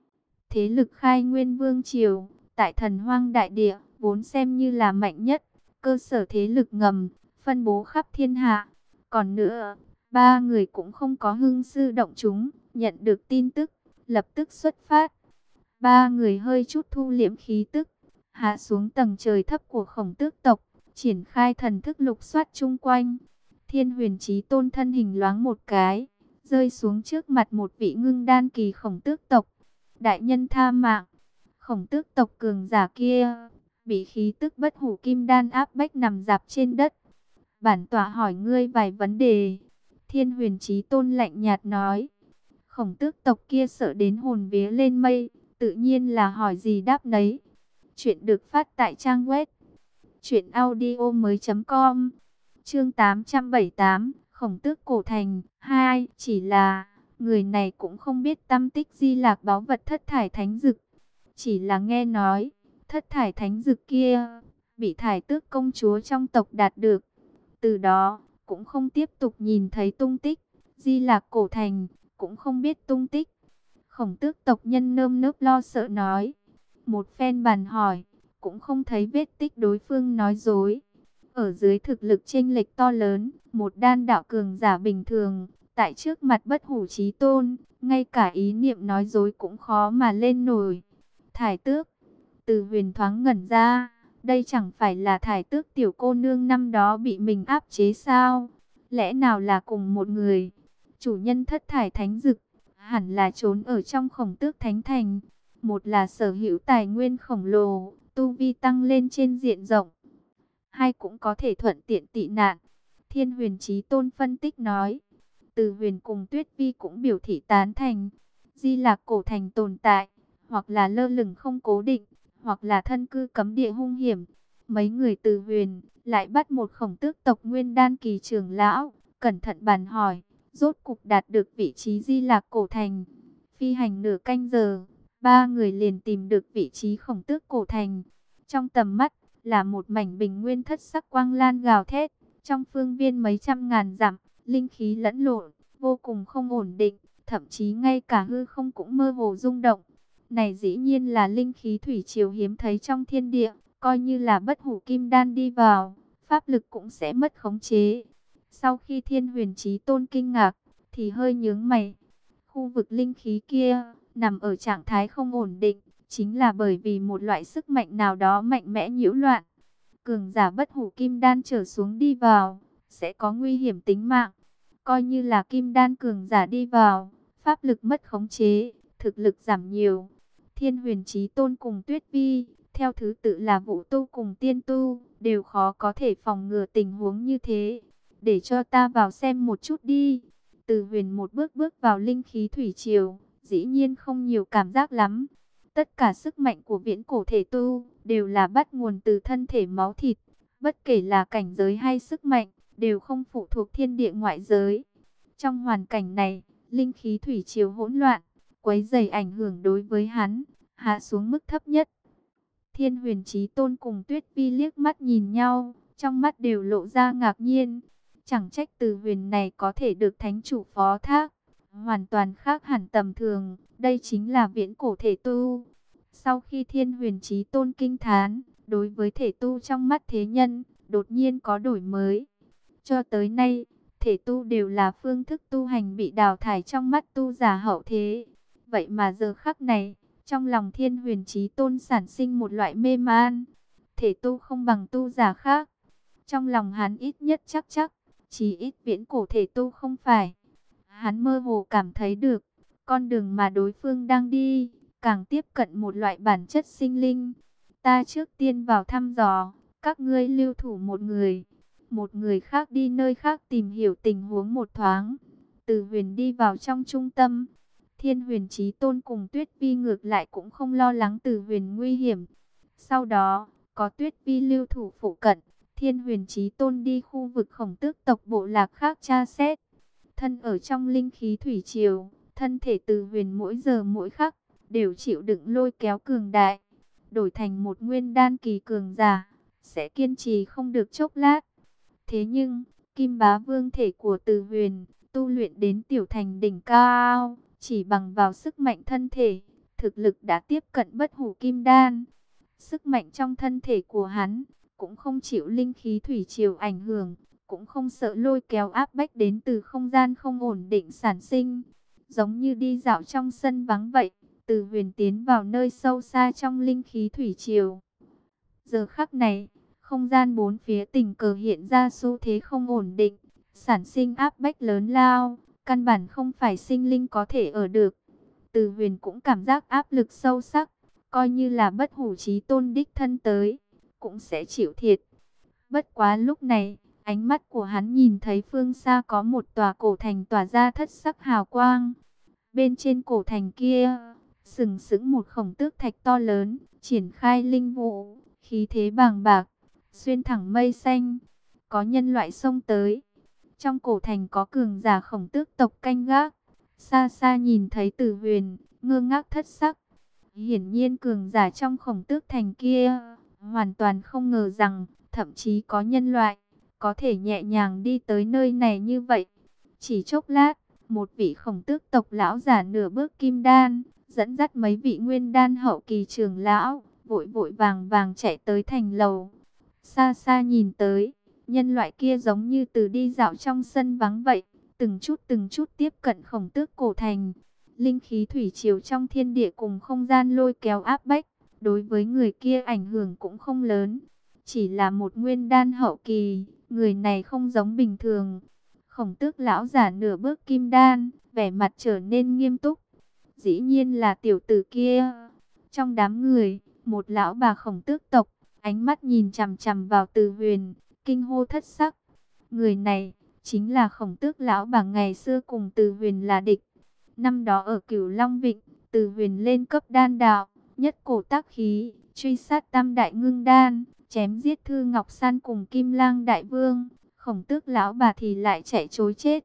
Thế lực Khai Nguyên Vương Triều, tại thần hoang đại địa, vốn xem như là mạnh nhất, cơ sở thế lực ngầm, phân bố khắp thiên hạ. Còn nữa, ba người cũng không có hưng sư động chúng, nhận được tin tức, lập tức xuất phát. Ba người hơi chút thu liễm khí tức, hạ xuống tầng trời thấp của Khổng Tước tộc, triển khai thần thức lục soát chung quanh. Thiên Huyền chí tôn thân hình loáng một cái, rơi xuống trước mặt một vị ngưng đan kỳ Khổng Tước tộc. Đại nhân tha mạng. Khổng Tước tộc cường giả kia bị khí tức bất hủ kim đan áp bách nằm dạp trên đất. Bản tọa hỏi ngươi vài vấn đề. Thiên Huyền chí tôn lạnh nhạt nói. Khổng Tước tộc kia sợ đến hồn vía lên mây, tự nhiên là hỏi gì đáp nấy. Chuyện được phát tại trang web truyện audio mới chấm com. Chương tám trăm bảy mươi tám, Khổng Tước cổ thành hai, chỉ là người này cũng không biết tâm tích Di Lạc báu vật Thất Thải Thánh Dực, chỉ là nghe nói Thất Thải Thánh Dực kia bị Thải Tước công chúa trong tộc đạt được. Từ đó cũng không tiếp tục nhìn thấy tung tích, Di Lạc cổ thành cũng không biết tung tích. Khổng Tước tộc nhân nơm nớp lo sợ nói. Một phen bàn hỏi, cũng không thấy vết tích đối phương nói dối. Ở dưới thực lực chênh lệch to lớn, một đan đạo cường giả bình thường, tại trước mặt bất hủ chí tôn, ngay cả ý niệm nói dối cũng khó mà lên nổi. Thải Tước, Từ Huyền thoáng ngẩn ra, đây chẳng phải là Thải Tước tiểu cô nương năm đó bị mình áp chế sao? Lẽ nào là cùng một người? Chủ nhân Thất Thải Thánh Dực hẳn là trốn ở trong Khổng Tước Thánh Thành. Một là sở hữu tài nguyên khổng lồ, tu vi tăng lên trên diện rộng. Hai cũng có thể thuận tiện tị nạn. Thiên Huyền chí tôn phân tích nói. Từ Huyền cùng Tuyết Vi cũng biểu thị tán thành. Di Lạc cổ thành tồn tại, hoặc là lơ lửng không cố định, hoặc là thân cư cấm địa hung hiểm. Mấy người Từ Huyền lại bắt một Khổng Tước tộc nguyên đan kỳ trưởng lão, cẩn thận bàn hỏi, rốt cục đạt được vị trí Di Lạc cổ thành. Phi hành nửa canh giờ, ba người liền tìm được vị trí Khổng Tước cổ thành. Trong tầm mắt là một mảnh bình nguyên thất sắc quang lan gào thét, trong phương viên mấy trăm ngàn dặm, linh khí lẫn lộn, vô cùng không ổn định, thậm chí ngay cả hư không cũng mơ hồ rung động. Này dĩ nhiên là linh khí thủy triều hiếm thấy trong thiên địa, coi như là bất hủ kim đan đi vào, pháp lực cũng sẽ mất khống chế. Sau khi Thiên Huyền chí tôn kinh ngạc, thì hơi nhướng mày. Khu vực linh khí kia nằm ở trạng thái không ổn định, chính là bởi vì một loại sức mạnh nào đó mạnh mẽ nhiễu loạn. Cường giả bất hủ kim đan trở xuống đi vào, sẽ có nguy hiểm tính mạng. Coi như là kim đan cường giả đi vào, pháp lực mất khống chế, thực lực giảm nhiều. Thiên Huyền Chí Tôn cùng Tuyết Vi, theo thứ tự là Vũ Tu cùng Tiên Tu, đều khó có thể phòng ngừa tình huống như thế. Để cho ta vào xem một chút đi. Từ Huyền một bước bước vào linh khí thủy triều, dĩ nhiên không nhiều cảm giác lắm. Tất cả sức mạnh của viễn cổ thể tu đều là bắt nguồn từ thân thể máu thịt, bất kể là cảnh giới hay sức mạnh, đều không phụ thuộc thiên địa ngoại giới. Trong hoàn cảnh này, linh khí thủy triều hỗn loạn, quấy rầy ảnh hưởng đối với hắn, hạ xuống mức thấp nhất. Thiên Huyền Chí Tôn cùng Tuyết Vi liếc mắt nhìn nhau, trong mắt đều lộ ra ngạc nhiên. Chẳng trách Từ Huyền này có thể được thánh chủ phó thác, hoàn toàn khác hẳn tầm thường, đây chính là viễn cổ thể tu. Sau khi Thiên Huyền Chí Tôn kinh thán, đối với thể tu trong mắt thế nhân, đột nhiên có đổi mới. Cho tới nay, thể tu đều là phương thức tu hành bị đào thải trong mắt tu giả hậu thế. Vậy mà giờ khắc này, trong lòng Thiên Huyền Chí Tôn sản sinh một loại mê man. Thể tu không bằng tu giả khác. Trong lòng hắn ít nhất chắc chắc, chỉ ít viễn cổ thể tu không phải. Hắn mơ hồ cảm thấy được, con đường mà đối phương đang đi, càng tiếp cận một loại bản chất sinh linh. Ta trước tiên vào thăm dò, các ngươi lưu thủ một người. Một người khác đi nơi khác tìm hiểu tình huống một thoáng. Từ Huyền đi vào trong trung tâm. Thiên Huyền Chí Tôn cùng Tuyết Vi ngược lại cũng không lo lắng Từ Huyền nguy hiểm. Sau đó, có Tuyết Vi lưu thủ phụ cận. Thiên Huyền Chí Tôn đi khu vực Khổng Tước tộc bộ lạc khác tra xét. Thân ở trong linh khí thủy triều, thân thể Từ Huyền mỗi giờ mỗi khắc đều chịu đựng lôi kéo cường đại. Đổi thành một nguyên đan kỳ cường giả, sẽ kiên trì không được chốc lát. Thế nhưng, Kim Bá Vương thể của Từ Huyền, tu luyện đến tiểu thành đỉnh cao, chỉ bằng vào sức mạnh thân thể, thực lực đã tiếp cận bất hủ kim đan. Sức mạnh trong thân thể của hắn, cũng không chịu linh khí thủy triều ảnh hưởng, cũng không sợ lôi kéo áp bách đến từ không gian không ổn định sản sinh. Giống như đi dạo trong sân vắng vậy, Từ Huyền tiến vào nơi sâu xa trong linh khí thủy triều. Giờ khắc này, không gian bốn phía tình cờ hiện ra xu thế không ổn định, sản sinh áp bách lớn lao, căn bản không phải sinh linh có thể ở được. Từ Huyền cũng cảm giác áp lực sâu sắc, coi như là bất hủ chí tôn đích thân tới, cũng sẽ chịu thiệt. Bất quá lúc này, ánh mắt của hắn nhìn thấy phương xa có một tòa cổ thành tỏa ra thất sắc hào quang. Bên trên cổ thành kia, sừng sững một khổng tước thạch to lớn, triển khai linh vụ, khí thế bàng bạc, xuyên thẳng mây xanh. Có nhân loại xông tới. Trong cổ thành có cường giả khổng tước tộc canh gác. Xa xa nhìn thấy Từ Huyền, ngơ ngác thất sắc. Hiển nhiên cường giả trong khổng tước thành kia, hoàn toàn không ngờ rằng, thậm chí có nhân loại, có thể nhẹ nhàng đi tới nơi này như vậy. Chỉ chốc lát, một vị khổng tước tộc lão giả nửa bước kim đan, dẫn dắt mấy vị nguyên đan hậu kỳ trưởng lão, vội vội vàng vàng chạy tới thành lầu. Xa xa nhìn tới, nhân loại kia giống như từ đi dạo trong sân vắng vậy, từng chút từng chút tiếp cận khổng tước cổ thành. Linh khí thủy triều trong thiên địa cùng không gian lôi kéo áp bách, đối với người kia ảnh hưởng cũng không lớn. Chỉ là một nguyên đan hậu kỳ, người này không giống bình thường. Khổng tước lão giả nửa bước kim đan, vẻ mặt trở nên nghiêm túc. Dĩ nhiên là tiểu tử kia. Trong đám người, một lão bà khổng tước tộc, ánh mắt nhìn chằm chằm vào Từ Huyền, kinh hô thất sắc. Người này, chính là khổng tước lão bà ngày xưa cùng Từ Huyền là địch. Năm đó ở Cửu Long Vịnh, Từ Huyền lên cấp đan đạo, nhất cổ tác khí, truy sát tam đại ngưng đan, chém giết Thư Ngọc San cùng Kim Lang Đại Vương. Khổng tước lão bà thì lại chạy trối chết.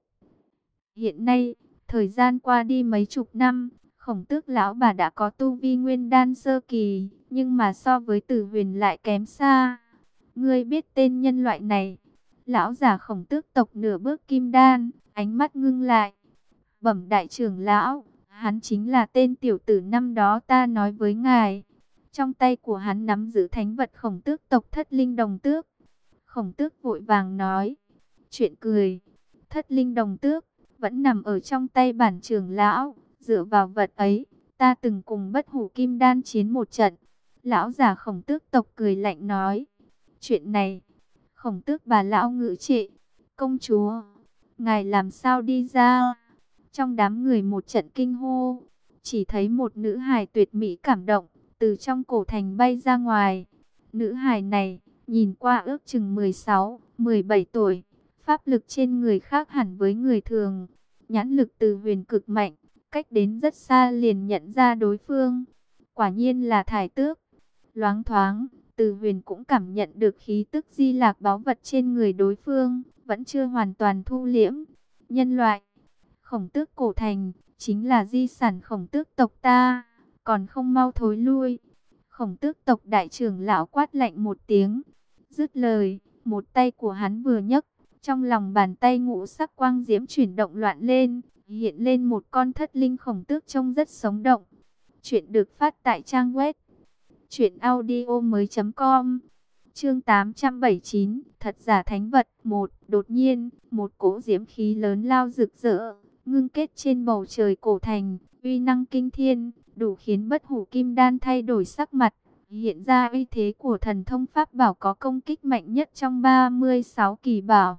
Hiện nay, thời gian qua đi mấy chục năm, khổng tước lão bà đã có tu vi nguyên đan sơ kỳ, nhưng mà so với Từ Huyền lại kém xa. Ngươi biết tên nhân loại này? Lão giả khổng tước tộc nửa bước kim đan, ánh mắt ngưng lại. Bẩm đại trưởng lão, hắn chính là tên tiểu tử năm đó ta nói với ngài. Trong tay của hắn nắm giữ thánh vật khổng tước tộc thất linh đồng tước. Khổng tước vội vàng nói. Chuyện cười, thất linh đồng tước vẫn nằm ở trong tay bản trưởng lão. Dựa vào vật ấy, ta từng cùng bất hủ kim đan chiến một trận. Lão già khổng tước tộc cười lạnh nói. Chuyện này, khổng tước bà lão ngự trệ. Công chúa, ngài làm sao đi ra? Trong đám người một trận kinh hô, chỉ thấy một nữ hài tuyệt mỹ cảm động, từ trong cổ thành bay ra ngoài. Nữ hài này, nhìn qua ước chừng mười sáu, mười bảy tuổi, pháp lực trên người khác hẳn với người thường. Nhãn lực Từ Huyền cực mạnh, cách đến rất xa liền nhận ra đối phương. Quả nhiên là Thải Tước. Loáng thoáng, Từ Huyền cũng cảm nhận được khí tức di lạc báu vật trên người đối phương, vẫn chưa hoàn toàn thu liễm. Nhân loại, Khổng Tước cổ thành, chính là di sản Khổng Tước tộc ta, còn không mau thối lui. Khổng Tước tộc đại trưởng lão quát lạnh một tiếng. Dứt lời, một tay của hắn vừa nhấc, trong lòng bàn tay ngũ sắc quang diễm chuyển động loạn lên, hiện lên một con thất linh khổng tước trông rất sống động. Chuyện được phát tại trang web truyện audio mới.com. Chương tám trăm bảy mươi chín, thật giả thánh vật. Một, đột nhiên, một cỗ diễm khí lớn lao rực rỡ, ngưng kết trên bầu trời cổ thành, uy năng kinh thiên, đủ khiến Bất Hủ Kim Đan thay đổi sắc mặt, hiện ra uy thế của thần thông pháp bảo có công kích mạnh nhất trong ba mươi sáu kỳ bảo.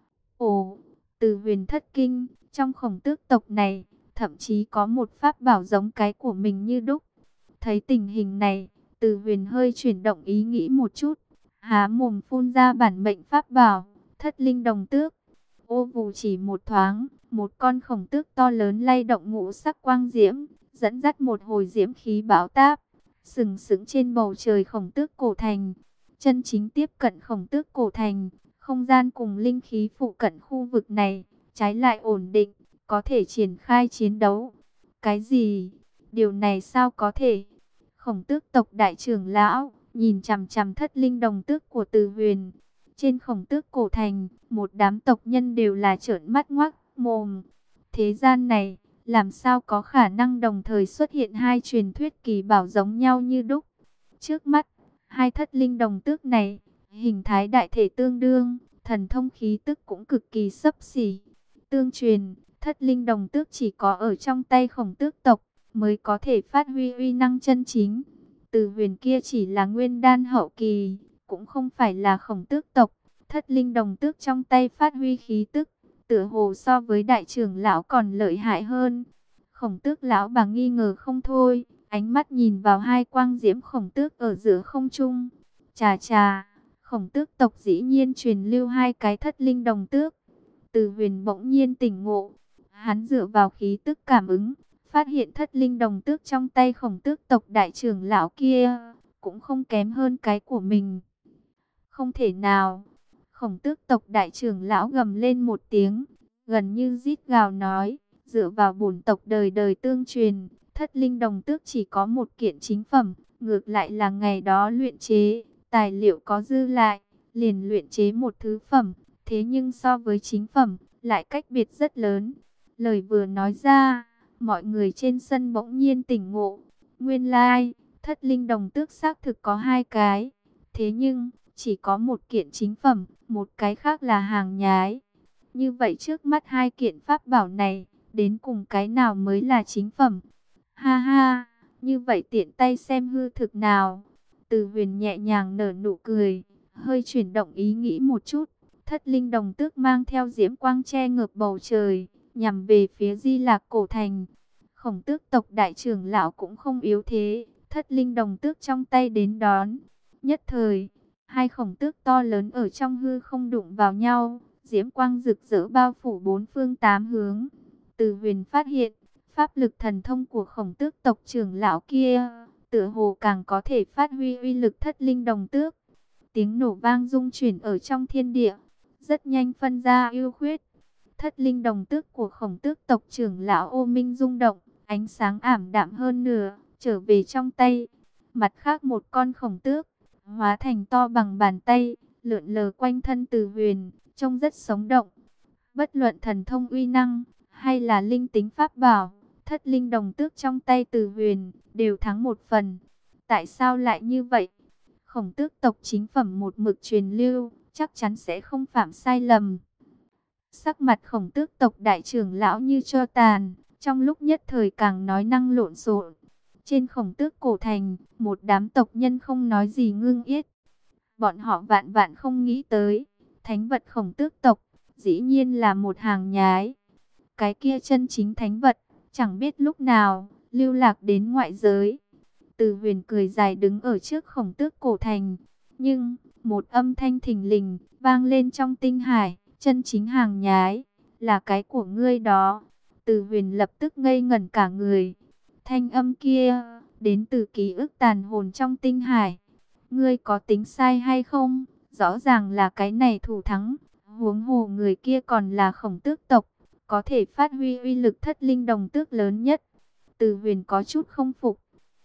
Ồ, Từ Huyền thất kinh, trong Khổng Tước tộc này, thậm chí có một pháp bảo giống cái của mình như đúc. Thấy tình hình này, Từ Huyền hơi chuyển động ý nghĩ một chút, há mồm phun ra bản mệnh pháp bảo, Thất Linh Đồng Tước. Ô vù chỉ một thoáng, một con khổng tước to lớn lay động ngũ sắc quang diễm, dẫn dắt một hồi diễm khí bão táp, sừng sững trên bầu trời Khổng Tước cổ thành. Chân chính tiếp cận Khổng Tước cổ thành, không gian cùng linh khí phụ cận khu vực này, trái lại ổn định, có thể triển khai chiến đấu. Cái gì? Điều này sao có thể? Khổng Tước tộc đại trưởng lão nhìn chằm chằm Thất Linh Đồng Tước của Từ Huyền. Trên Khổng Tước cổ thành, một đám tộc nhân đều là trợn mắt ngoác mồm. Thế gian này, làm sao có khả năng đồng thời xuất hiện hai truyền thuyết kỳ bảo giống nhau như đúc? Trước mắt, hai Thất Linh Đồng Tước này, hình thái đại thể tương đương, thần thông khí tức cũng cực kỳ xấp xỉ. Tương truyền, Thất Linh Đồng Tước chỉ có ở trong tay Khổng Tước tộc mới có thể phát huy uy năng chân chính. Từ Huyền kia chỉ là nguyên đan hậu kỳ, cũng không phải là Khổng Tước tộc. Thất Linh Đồng Tước trong tay phát huy khí tức, tựa hồ so với đại trưởng lão còn lợi hại hơn. Khổng Tước lão bà nghi ngờ không thôi, ánh mắt nhìn vào hai quang diễm Khổng Tước ở giữa không trung. Chà chà, Khổng Tước tộc dĩ nhiên truyền lưu hai cái Thất Linh Đồng Tước. Từ Huyền bỗng nhiên tỉnh ngộ, hắn dựa vào khí tức cảm ứng, phát hiện Thất Linh Đồng Tước trong tay Khổng Tước tộc đại trưởng lão kia cũng không kém hơn cái của mình. Không thể nào! Khổng Tước tộc đại trưởng lão gầm lên một tiếng, gần như rít gào nói, dựa vào bổn tộc đời đời tương truyền, Thất Linh Đồng Tước chỉ có một kiện chính phẩm, ngược lại là ngày đó luyện chế, tài liệu có dư lại, liền luyện chế một thứ phẩm, thế nhưng so với chính phẩm, lại cách biệt rất lớn. Lời vừa nói ra, mọi người trên sân bỗng nhiên tỉnh ngộ, nguyên lai, Thất Linh Đồng Tước xác thực có hai cái, thế nhưng chỉ có một kiện chính phẩm, một cái khác là hàng nhái. Như vậy trước mắt hai kiện pháp bảo này, đến cùng cái nào mới là chính phẩm? Ha ha, như vậy tiện tay xem hư thực nào. Từ Huyền nhẹ nhàng nở nụ cười, hơi chuyển động ý nghĩ một chút. Thất Linh Đồng Tước mang theo diễm quang che ngợp bầu trời, nhằm về phía Di Lạc cổ thành. Khổng Tước tộc đại trưởng lão cũng không yếu thế, Thất Linh Đồng Tước trong tay đến đón. Nhất thời, hai khổng tước to lớn ở trong hư không đụng vào nhau, diễm quang rực rỡ bao phủ bốn phương tám hướng. Từ Huyền phát hiện, pháp lực thần thông của Khổng Tước tộc trưởng lão kia, tựa hồ càng có thể phát huy uy lực Thất Linh Đồng Tước. Tiếng nổ vang rung chuyển ở trong thiên địa, rất nhanh phân ra ưu khuyết. Thất Linh Đồng Tước của Khổng Tước tộc trưởng lão Ô Minh rung động, ánh sáng ảm đạm hơn nửa, trở về trong tay. Mặt khác một con khổng tước, hóa thành to bằng bàn tay, lượn lờ quanh thân Từ Huyền, trông rất sống động. Bất luận thần thông uy năng, hay là linh tính pháp bảo, Thất Linh Đồng Tước trong tay Từ Huyền, đều thắng một phần. Tại sao lại như vậy? Khổng Tước tộc chính phẩm một mực truyền lưu, chắc chắn sẽ không phạm sai lầm. Sắc mặt Khổng Tước tộc đại trưởng lão như tro tàn, trong lúc nhất thời càng nói năng lộn xộn. Trên Khổng Tước cổ thành, một đám tộc nhân không nói gì ngưng yết. Bọn họ vạn vạn không nghĩ tới, thánh vật Khổng Tước tộc, dĩ nhiên là một hàng nhái. Cái kia chân chính thánh vật, chẳng biết lúc nào, lưu lạc đến ngoại giới. Từ Huyền cười dài đứng ở trước Khổng Tước cổ thành. Nhưng, một âm thanh thình lình, vang lên trong tinh hải, chân chính hàng nhái, là cái của ngươi đó. Từ Huyền lập tức ngây ngẩn cả người. Thanh âm kia, đến từ ký ức tàn hồn trong tinh hải. Ngươi có tính sai hay không? Rõ ràng là cái này thủ thắng. Huống hồ người kia còn là Khổng Tước tộc, có thể phát huy uy lực thất linh đồng tước lớn nhất. Từ Huyền có chút không phục.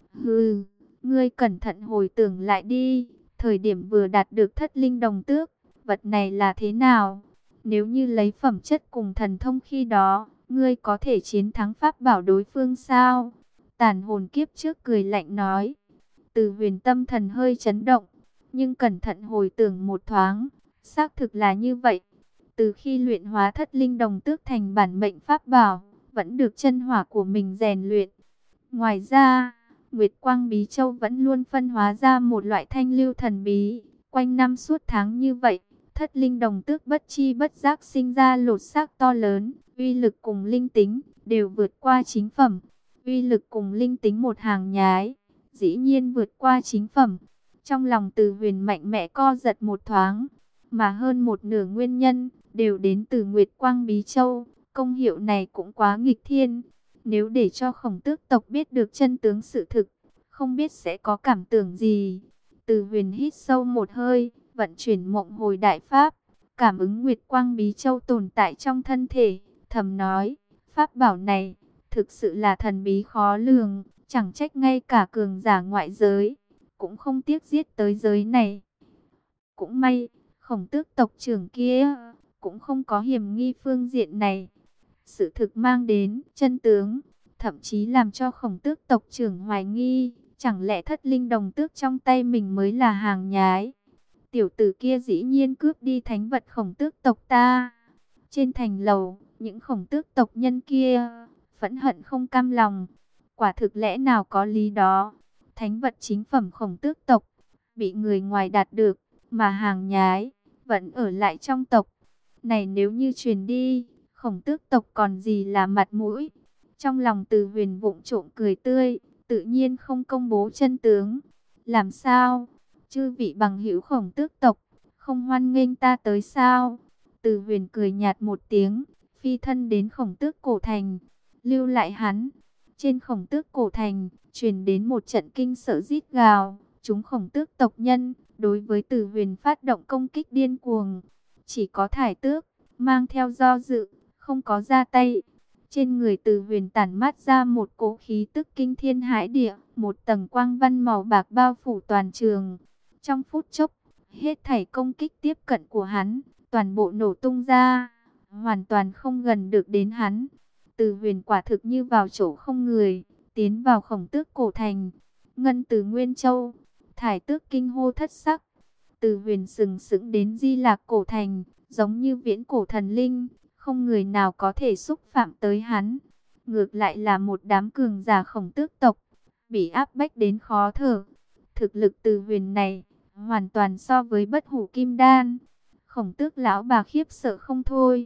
Hừ, ngươi cẩn thận hồi tưởng lại đi. Thời điểm vừa đạt được thất linh đồng tước, vật này là thế nào? Nếu như lấy phẩm chất cùng thần thông khi đó, ngươi có thể chiến thắng pháp bảo đối phương sao? Tàn hồn kiếp trước cười lạnh nói. Từ Huyền tâm thần hơi chấn động, nhưng cẩn thận hồi tưởng một thoáng, xác thực là như vậy. Từ khi luyện hóa thất linh đồng tước thành bản mệnh pháp bảo, vẫn được chân hỏa của mình rèn luyện. Ngoài ra, Nguyệt Quang Bí Châu vẫn luôn phân hóa ra một loại thanh lưu thần bí. Quanh năm suốt tháng như vậy, thất linh đồng tước bất chi bất giác sinh ra lột xác to lớn, uy lực cùng linh tính đều vượt qua chính phẩm. Uy lực cùng linh tính một hàng nhái, dĩ nhiên vượt qua chính phẩm. Trong lòng Từ Huyền mạnh mẽ co giật một thoáng, mà hơn một nửa nguyên nhân đều đến từ Nguyệt Quang Bí Châu. Công hiệu này cũng quá nghịch thiên. Nếu để cho Khổng Tước tộc biết được chân tướng sự thực, không biết sẽ có cảm tưởng gì. Từ Huyền hít sâu một hơi, vận chuyển mộng hồi đại pháp, cảm ứng Nguyệt Quang Bí Châu tồn tại trong thân thể, thầm nói, pháp bảo này thực sự là thần bí khó lường, chẳng trách ngay cả cường giả ngoại giới cũng không tiếc giết tới giới này. Cũng may, Khổng Tước tộc trưởng kia cũng không có hiểm nghi phương diện này. Sự thực mang đến chân tướng, thậm chí làm cho Khổng Tước tộc trưởng hoài nghi, chẳng lẽ thất linh đồng tước trong tay mình mới là hàng nhái. Tiểu tử kia dĩ nhiên cướp đi thánh vật Khổng Tước tộc ta. Trên thành lầu, những Khổng Tước tộc nhân kia phẫn hận không cam lòng. Quả thực lẽ nào có lý đó. Thánh vật chính phẩm Khổng Tước tộc bị người ngoài đạt được, mà hàng nhái vẫn ở lại trong tộc. Này nếu như truyền đi, Khổng Tước tộc còn gì là mặt mũi. Trong lòng Từ Huyền vụng trộm cười tươi, tự nhiên không công bố chân tướng. Làm sao? Chư vị bằng hữu Khổng Tước tộc không hoan nghênh ta tới sao? Từ Huyền cười nhạt một tiếng, phi thân đến Khổng Tước cổ thành, lưu lại hắn. Trên Khổng Tước cổ thành truyền đến một trận kinh sợ rít gào. Chúng Khổng Tước tộc nhân đối với Từ Huyền phát động công kích điên cuồng. Chỉ có Thải Tước mang theo do dự, không có ra tay. Trên người Từ Huyền tản mát ra một cỗ khí tức kinh thiên hãi địa, một tầng quang văn màu bạc bao phủ toàn trường. Trong phút chốc, hết thảy công kích tiếp cận của hắn, toàn bộ nổ tung ra, hoàn toàn không gần được đến hắn. Từ Huyền quả thực như vào chỗ không người, tiến vào Khổng Tước cổ thành. Ngân Từ Nguyên Châu, Thải Tước kinh hô thất sắc. Từ Huyền sừng sững đến Di Lạc cổ thành, giống như viễn cổ thần linh, không người nào có thể xúc phạm tới hắn. Ngược lại là một đám cường giả Khổng Tước tộc, bị áp bách đến khó thở. Thực lực Từ Huyền này, hoàn toàn so với Bất Hủ Kim Đan. Khổng Tước lão bà khiếp sợ không thôi.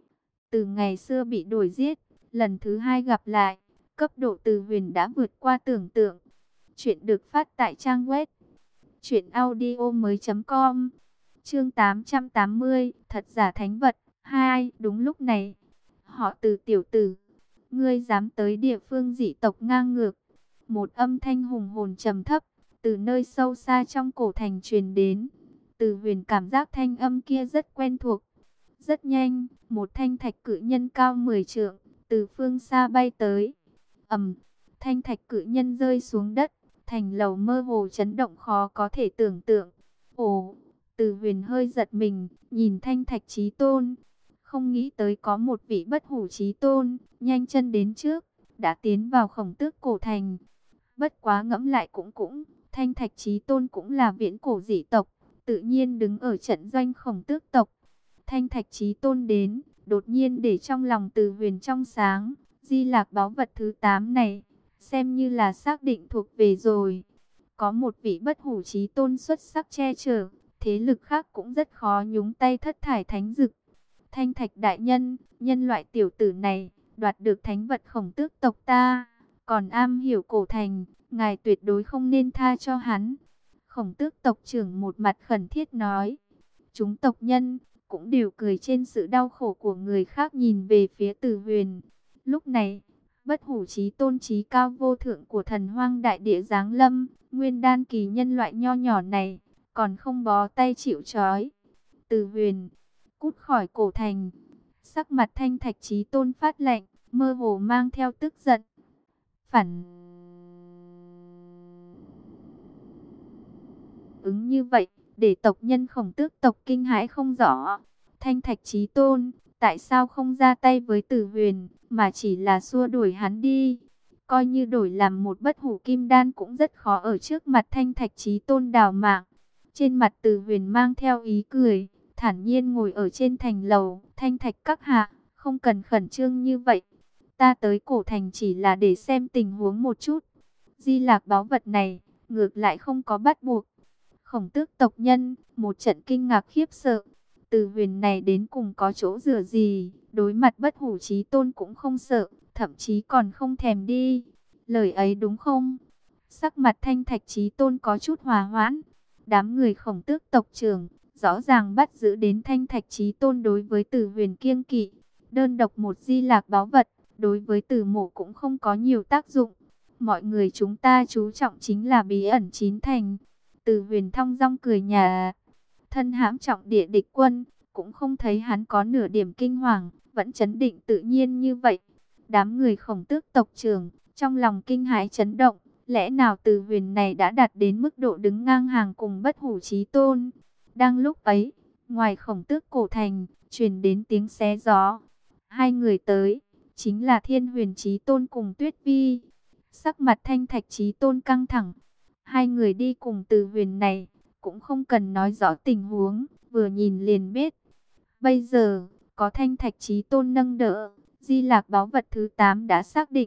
Từ ngày xưa bị đuổi giết, lần thứ hai gặp lại, cấp độ Từ Huyền đã vượt qua tưởng tượng. Chuyện được phát tại trang web truyện audio mới chấm com. Chương tám trăm tám mươi, thật giả thánh vật hai. Đúng lúc này, họ Từ tiểu tử, ngươi dám tới địa phương dị tộc ngang ngược? Một âm thanh hùng hồn trầm thấp từ nơi sâu xa trong cổ thành truyền đến. Từ Huyền cảm giác thanh âm kia rất quen thuộc. Rất nhanh, một thanh thạch cự nhân cao mười trượng từ phương xa bay tới. Ầm, thanh thạch cự nhân rơi xuống đất, thành lầu mơ hồ chấn động khó có thể tưởng tượng. Ồ, Từ Huyền hơi giật mình, nhìn thanh thạch chí tôn. Không nghĩ tới có một vị bất hủ chí tôn, nhanh chân đến trước, đã tiến vào Khổng Tước cổ thành. Bất quá ngẫm lại cũng cũng, thanh thạch chí tôn cũng là viễn cổ dị tộc, tự nhiên đứng ở trận doanh Khổng Tước tộc. Thanh thạch chí tôn đến, đột nhiên để trong lòng Từ Huyền trong sáng. Di Lạc báu vật thứ tám này, xem như là xác định thuộc về rồi. Có một vị bất hủ chí tôn xuất sắc che chở, thế lực khác cũng rất khó nhúng tay thất thải thánh dực. Thanh Thạch đại nhân, nhân loại tiểu tử này, đoạt được thánh vật khổng tước tộc ta, còn am hiểu cổ thành, ngài tuyệt đối không nên tha cho hắn. Khổng tước tộc trưởng một mặt khẩn thiết nói. Chúng tộc nhân cũng đều cười trên sự đau khổ của người khác, nhìn về phía Từ Huyền. Lúc này, bất hủ chí tôn trí cao vô thượng của thần hoang đại địa giáng lâm, nguyên đan kỳ nhân loại nho nhỏ này, còn không bó tay chịu trói. Từ Huyền, cút khỏi cổ thành. Sắc mặt Thanh Thạch chí tôn phát lạnh, mơ hồ mang theo tức giận. Phản ứng như vậy, để tộc nhân Khổng Tước tộc kinh hãi không rõ. Thanh Thạch chí tôn, tại sao không ra tay với Từ Huyền, mà chỉ là xua đuổi hắn đi? Coi như đổi làm một bất hủ kim đan cũng rất khó ở trước mặt Thanh Thạch chí tôn đào mạng. Trên mặt Từ Huyền mang theo ý cười, thản nhiên ngồi ở trên thành lầu. Thanh Thạch các hạ, không cần khẩn trương như vậy. Ta tới cổ thành chỉ là để xem tình huống một chút. Di Lạc báu vật này, ngược lại không có bắt buộc. Khổng Tước tộc nhân, một trận kinh ngạc khiếp sợ. Từ Huyền này đến cùng có chỗ dựa gì, đối mặt bất hủ chí tôn cũng không sợ, thậm chí còn không thèm đi. Lời ấy đúng không? Sắc mặt Thanh Thạch chí tôn có chút hòa hoãn. Đám người Khổng Tước tộc trưởng, rõ ràng bắt giữ đến Thanh Thạch chí tôn đối với Từ Huyền kiêng kỵ. Đơn độc một Di Lạc báu vật, đối với Từ Mộ cũng không có nhiều tác dụng. Mọi người chúng ta chú trọng chính là bí ẩn chín thành. Từ Huyền thong dong cười nhà. Thân hãm trọng địa địch quân, cũng không thấy hắn có nửa điểm kinh hoàng, vẫn chấn định tự nhiên như vậy. Đám người Khổng Tước tộc trưởng, trong lòng kinh hãi chấn động, lẽ nào Từ Huyền này đã đạt đến mức độ đứng ngang hàng cùng bất hủ chí tôn? Đang lúc ấy, ngoài Khổng Tước cổ thành, truyền đến tiếng xé gió. Hai người tới, chính là Thiên Huyền chí tôn cùng Tuyết Vi. Sắc mặt Thanh Thạch chí tôn căng thẳng. Hai người đi cùng Từ Huyền này, cũng không cần nói rõ tình huống, vừa nhìn liền biết. Bây giờ, có Thanh Thạch chí tôn nâng đỡ, Di Lạc báu vật thứ tám đã xác định.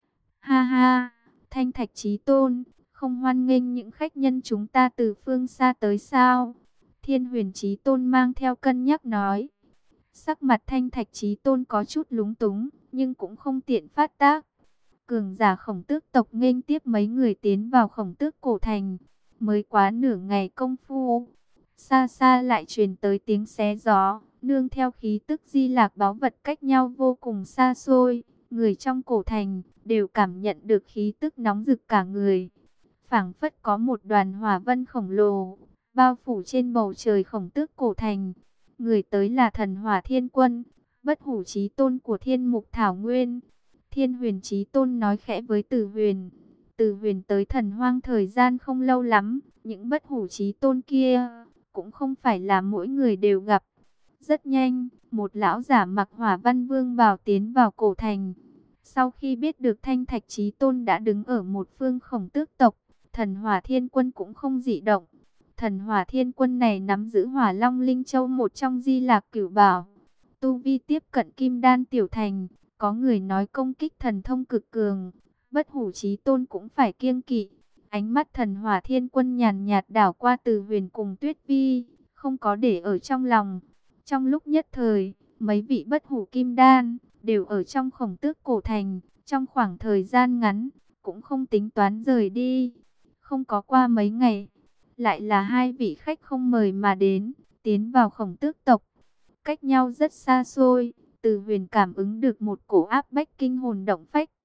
Ha ha, Thanh Thạch chí tôn, không hoan nghênh những khách nhân chúng ta từ phương xa tới sao? Thiên Huyền chí tôn mang theo cân nhắc nói. Sắc mặt Thanh Thạch chí tôn có chút lúng túng, nhưng cũng không tiện phát tác. Cường giả Khổng Tước tộc nghênh tiếp mấy người tiến vào Khổng Tước cổ thành. Mới quá nửa ngày công phu, xa xa lại truyền tới tiếng xé gió, nương theo khí tức Di Lạc báu vật cách nhau vô cùng xa xôi. Người trong cổ thành đều cảm nhận được khí tức nóng rực cả người. Phảng phất có một đoàn hỏa vân khổng lồ bao phủ trên bầu trời Khổng Tước cổ thành. Người tới là Thần Hỏa Thiên Quân, bất hủ chí tôn của Thiên Mục Thảo Nguyên. Thiên Huyền chí tôn nói khẽ với Từ Huyền. Từ Huyền tới Thần Hoang thời gian không lâu lắm, những bất hủ chí tôn kia cũng không phải là mỗi người đều gặp. Rất nhanh, một lão giả mặc Hỏa Văn Vương bào tiến vào cổ thành. Sau khi biết được Thanh Thạch chí tôn đã đứng ở một phương Khổng Tước tộc, Thần Hỏa Thiên Quân cũng không dị động. Thần Hỏa Thiên Quân này nắm giữ Hỏa Long Linh Châu, một trong Di Lạc Cửu Bảo. Tu vi tiếp cận Kim Đan tiểu thành, có người nói công kích thần thông cực cường, bất hủ chí tôn cũng phải kiêng kỵ. Ánh mắt Thần Hỏa Thiên Quân nhàn nhạt đảo qua Từ Huyền cùng Tuyết Vi, không có để ở trong lòng. Trong lúc nhất thời, mấy vị bất hủ kim đan đều ở trong Khổng Tước cổ thành, trong khoảng thời gian ngắn cũng không tính toán rời đi. Không có qua mấy ngày, lại là hai vị khách không mời mà đến, tiến vào Khổng Tước tộc. Cách nhau rất xa xôi, Từ Huyền cảm ứng được một cổ áp bách kinh hồn động phách.